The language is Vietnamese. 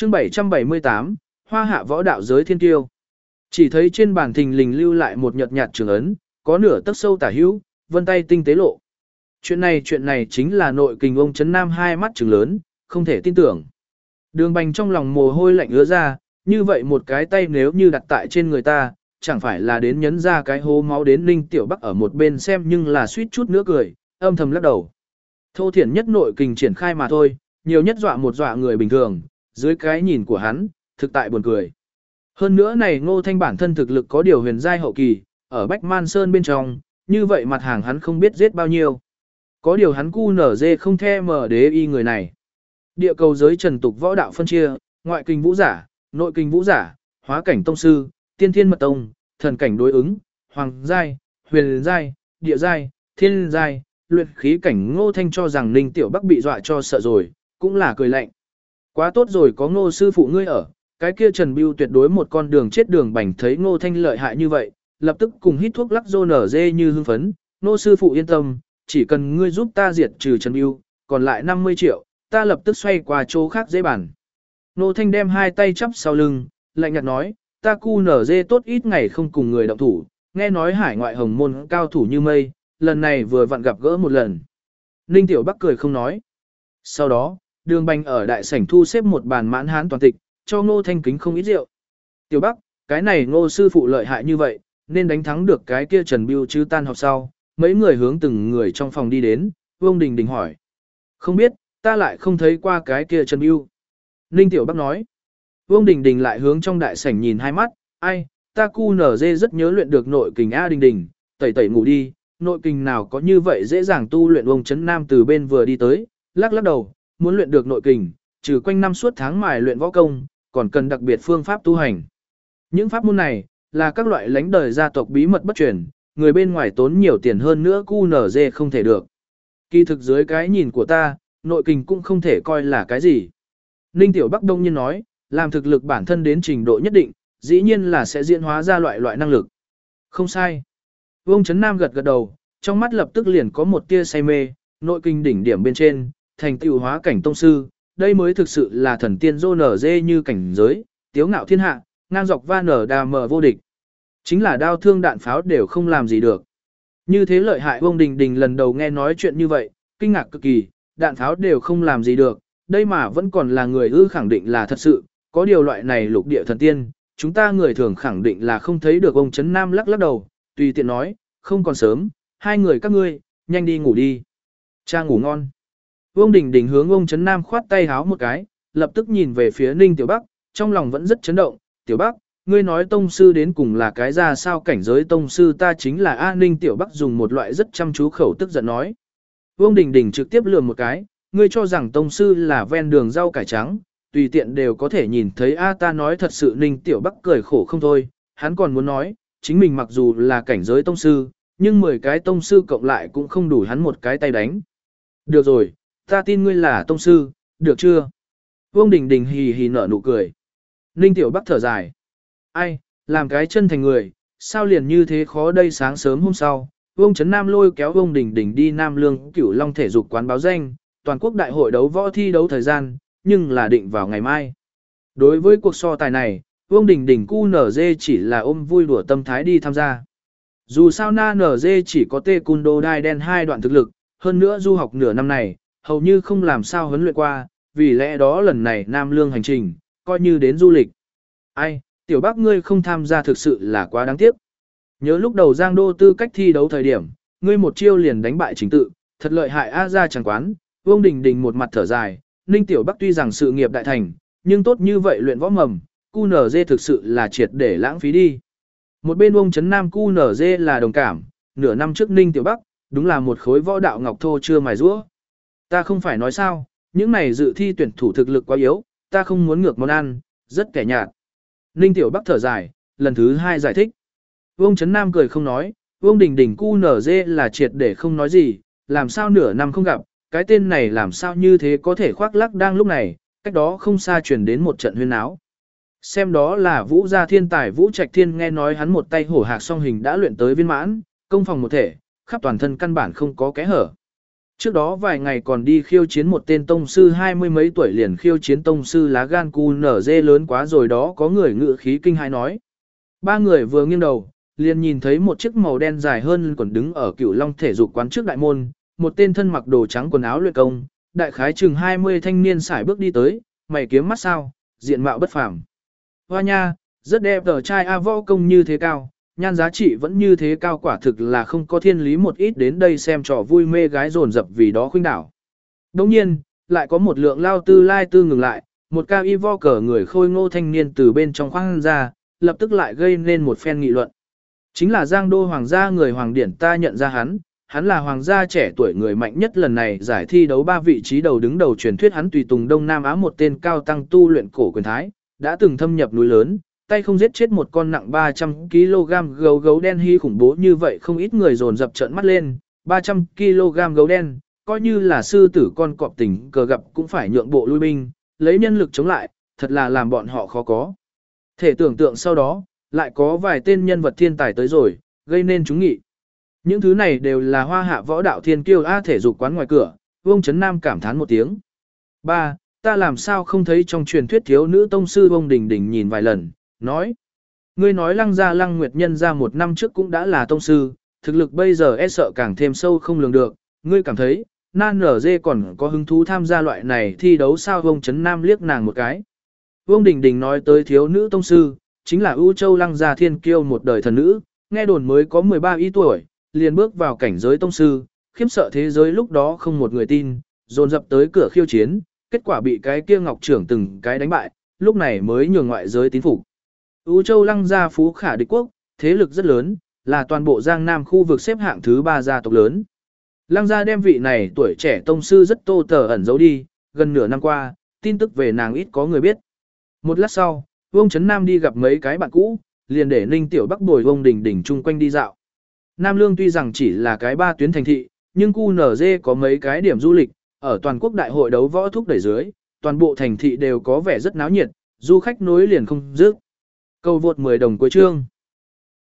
Chương 778, Hoa hạ võ đạo giới thiên tiêu. Chỉ thấy trên bàn thình lình lưu lại một nhợt nhạt trường ấn, có nửa tấc sâu tả hữu, vân tay tinh tế lộ. Chuyện này chính là nội kình ông Trấn Nam hai mắt trừng lớn, không thể tin tưởng. Đường Bành trong lòng mồ hôi lạnh ứa ra, như vậy một cái tay nếu như đặt tại trên người ta, chẳng phải là đến nhấn ra cái hố máu đến Ninh Tiểu Bắc ở một bên xem nhưng là suýt chút nữa cười, âm thầm lắc đầu. Thô thiển nhất nội kình triển khai mà thôi, nhiều nhất dọa người bình thường, dưới cái nhìn của hắn, thực tại buồn cười. Hơn nữa này Ngô Thanh bản thân thực lực có điều huyền giai hậu kỳ, ở Bách Man Sơn bên trong, như vậy mặt hàng hắn không biết giết bao nhiêu. Có điều hắn QNZ không the mở đế y người này. Địa cầu giới trần tục võ đạo phân chia, ngoại kinh vũ giả, nội kinh vũ giả, hóa cảnh tông sư, tiên thiên mật tông, thần cảnh đối ứng, hoàng giai, huyền giai, địa giai, thiên giai, luyện khí cảnh. Ngô Thanh cho rằng Ninh Tiểu Bắc bị dọa cho sợ rồi, cũng là cười lạnh. Quá tốt rồi, có Ngô sư phụ ngươi ở, cái kia Trần Bưu tuyệt đối một con đường chết. Đường Bành thấy Ngô Thanh lợi hại như vậy, lập tức cùng hít thuốc lắc rô nở dê như hưng phấn. Ngô sư phụ yên tâm, chỉ cần ngươi giúp ta diệt trừ Trần Bưu, còn lại 50 triệu, ta lập tức xoay qua chỗ khác dễ bản. Ngô Thanh đem hai tay chắp sau lưng, lạnh nhạt nói, ta QNZ tốt ít ngày không cùng người động thủ, nghe nói hải ngoại hồng môn cao thủ như mây, lần này vừa vặn gặp gỡ một lần. Ninh Tiểu Bắc cười không nói. Sau đó, Đường Bành ở đại sảnh thu xếp một bàn mãn hán toàn tịch, cho Ngô Thanh kính không ít rượu. Tiểu Bắc, cái này Ngô sư phụ lợi hại như vậy, nên đánh thắng được cái kia Trần Bưu chứ. Tan học sau, mấy người hướng từng người trong phòng đi đến, Vương Đình Đình hỏi. Không biết, ta lại không thấy qua cái kia Trần Bưu. Ninh Tiểu Bắc nói. Vương Đình Đình lại hướng trong đại sảnh nhìn hai mắt, ai, ta QNZ rất nhớ luyện được nội kình A Đình Đình, tẩy ngủ đi, nội kình nào có như vậy dễ dàng tu luyện. Ông Trấn Nam từ bên vừa đi tới, lắc đầu, muốn luyện được nội kình, trừ quanh năm suốt tháng mài luyện võ công, còn cần đặc biệt phương pháp tu hành. Những pháp môn này, là các loại lãnh đời gia tộc bí mật bất truyền, người bên ngoài tốn nhiều tiền hơn nữa QNZ không thể được. Kỳ thực dưới cái nhìn của ta, nội kình cũng không thể coi là cái gì. Ninh Tiểu Bắc đông nhiên nói, làm thực lực bản thân đến trình độ nhất định, dĩ nhiên là sẽ diễn hóa ra loại năng lực. Không sai. Vương Trấn Nam gật đầu, trong mắt lập tức liền có một tia say mê, nội kinh đỉnh điểm bên trên, thành tựu hóa cảnh tông sư, đây mới thực sự là thần tiên rô nở dê như cảnh giới, tiếu ngạo thiên hạ, ngang dọc va nở đà mờ vô địch. Chính là đao thương đạn pháo đều không làm gì được. Như thế lợi hại. Vương Đình Đình lần đầu nghe nói chuyện như vậy, kinh ngạc cực kỳ, đạn pháo đều không làm gì được, đây mà vẫn còn là người ư? Khẳng định là thật sự, có điều loại này lục địa thần tiên, chúng ta người thường khẳng định là không thấy được. Ông Trấn Nam lắc đầu, tùy tiện nói, không còn sớm, hai người các ngươi, nhanh đi ngủ đi. Cha ngủ ngon. Vương Đình Đình hướng ông Trấn Nam khoát tay háo một cái, lập tức nhìn về phía Ninh Tiểu Bắc, trong lòng vẫn rất chấn động. Tiểu Bắc, ngươi nói tông sư đến cùng là cái ra sao? Cảnh giới tông sư ta chính là A. Ninh Tiểu Bắc dùng một loại rất chăm chú khẩu tức giận nói. Vương Đình Đình trực tiếp lườm một cái, ngươi cho rằng tông sư là ven đường rau cải trắng, tùy tiện đều có thể nhìn thấy A. Ta nói thật sự. Ninh Tiểu Bắc cười khổ không thôi, hắn còn muốn nói, chính mình mặc dù là cảnh giới tông sư, nhưng 10 cái tông sư cộng lại cũng không đủ hắn một cái tay đánh. Được rồi, ta tin ngươi là tông sư, được chưa? Vương Đình Đình hì hì nở nụ cười. Ninh Tiểu Bắc thở dài. Ai, làm cái chân thành người, sao liền như thế khó đây? Sáng sớm hôm sau, Vương Trấn Nam lôi kéo Vương Đình Đình đi Nam Lương Cửu Long thể dục quán báo danh, toàn quốc đại hội đấu võ thi đấu thời gian, nhưng là định vào ngày mai. Đối với cuộc so tài này, Vương Đình Đình QNZ chỉ là ôm vui đùa tâm thái đi tham gia. Dù sao NZ chỉ có Taekwondo đai đen 2 đoạn thực lực, hơn nữa du học nửa năm này, hầu như không làm sao huấn luyện qua, vì lẽ đó lần này Nam Lương hành trình, coi như đến du lịch. Ai, Tiểu Bắc ngươi không tham gia thực sự là quá đáng tiếc. Nhớ lúc đầu Giang Đô tư cách thi đấu thời điểm, ngươi một chiêu liền đánh bại Trình Tự, thật lợi hại A. Ra chẳng quán. Vương Đình Đình một mặt thở dài, Ninh Tiểu Bắc tuy rằng sự nghiệp đại thành, nhưng tốt như vậy luyện võ mầm, QNZ thực sự là triệt để lãng phí đi. Một bên Ông Trấn Nam QNZ là đồng cảm, nửa năm trước Ninh Tiểu Bắc, đúng là một khối võ đạo ngọc thô chưa mài rũa. Ta không phải nói sao, những này dự thi tuyển thủ thực lực quá yếu, ta không muốn ngược món ăn, rất kẻ nhạt. Ninh Tiểu Bắc thở dài, lần thứ 2 giải thích. Vương Trấn Nam cười không nói, Vương Đình Đình QNZ là triệt để không nói gì, làm sao nửa năm không gặp, cái tên này làm sao như thế có thể khoác lác. Đang lúc này, cách đó không xa truyền đến một trận huyên áo. Xem đó là Vũ gia thiên tài Vũ Trạch Thiên, nghe nói hắn một tay hổ hạc song hình đã luyện tới viên mãn, công phòng một thể, khắp toàn thân căn bản không có kẽ hở. Trước đó vài ngày còn đi khiêu chiến một tên tông sư 20 mấy tuổi liền khiêu chiến tông sư lá gan cu nở dê lớn quá rồi đó, có người ngự khí kinh hãi nói. Ba người vừa nghiêng đầu, liền nhìn thấy một chiếc màu đen dài hơn còn đứng ở Cửu Long thể dục quán trước đại môn, một tên thân mặc đồ trắng quần áo luyện công, đại khái chừng 20 thanh niên sải bước đi tới, mày kiếm mắt sao, diện mạo bất phàm. Hoa nha, rất đẹp, tờ trai A võ công như thế cao, nhan giá trị vẫn như thế cao, quả thực là không có thiên lý, một ít đến đây xem trò vui mê gái dồn dập vì đó khuynh đảo. Đồng nhiên, lại có một lượng lao tư lai tư ngừng lại, một cao y vo cờ người khôi ngô thanh niên từ bên trong khoang ra, lập tức lại gây nên một phen nghị luận. Chính là Giang Đô Hoàng gia người Hoàng Điển, ta nhận ra hắn là Hoàng gia trẻ tuổi người mạnh nhất, lần này giải thi đấu 3 vị trí đầu đứng đầu, truyền thuyết hắn tùy tùng Đông Nam Á một tên cao tăng tu luyện cổ quyền thái, đã từng thâm nhập núi lớn, tay không giết chết một con nặng 300kg gấu đen hy khủng bố như vậy, không ít người dồn dập trợn mắt lên, 300kg gấu đen, coi như là sư tử con cọp tình cờ gặp cũng phải nhượng bộ lui binh, lấy nhân lực chống lại, thật là làm bọn họ khó có thể tưởng tượng. Sau đó, lại có vài tên nhân vật thiên tài tới rồi, gây nên chúng nghị. Những thứ này đều là hoa hạ võ đạo thiên kiêu A. Thể dục quán ngoài cửa, Vương Chấn Nam cảm thán một tiếng. Ba, ta làm sao không thấy trong truyền thuyết thiếu nữ tông sư? Vương Đình Đình nhìn vài lần, nói. Ngươi nói Lăng gia Lăng Nguyệt Nhân ra 1 năm trước cũng đã là tông sư, thực lực bây giờ e sợ càng thêm sâu không lường được. Ngươi cảm thấy, Nan Nở Dê còn có hứng thú tham gia loại này thi đấu sao? Vương Chấn Nam liếc nàng một cái. Vương Đình Đình nói tới thiếu nữ tông sư, chính là ưu châu Lăng gia thiên kiêu một đời thần nữ, nghe đồn mới có 13 y tuổi, liền bước vào cảnh giới tông sư, khiếp sợ thế giới lúc đó không một người tin, dồn dập tới cửa khiêu chiến, kết quả bị cái kia Ngọc trưởng từng cái đánh bại, lúc này mới nhường ngoại giới tín phục. Ưu châu Lăng gia phú khả địch quốc, thế lực rất lớn, là toàn bộ Giang Nam khu vực xếp hạng thứ 3 gia tộc lớn. Lăng gia đem vị này tuổi trẻ tông sư rất tô tờ ẩn giấu đi, gần nửa năm qua, tin tức về nàng ít có người biết. Một lát sau, Vương Chấn Nam đi gặp mấy cái bạn cũ, liền để Ninh Tiểu Bắc bồi Vương Đình Đình chung quanh đi dạo. Nam Lương tuy rằng chỉ là cái 3 tuyến thành thị, nhưng QNZ có mấy cái điểm du lịch, ở toàn quốc đại hội đấu võ thúc đẩy dưới, toàn bộ thành thị đều có vẻ rất náo nhiệt, du khách nối liền không dứt. Cầu vượt 10 đồng cuối chương.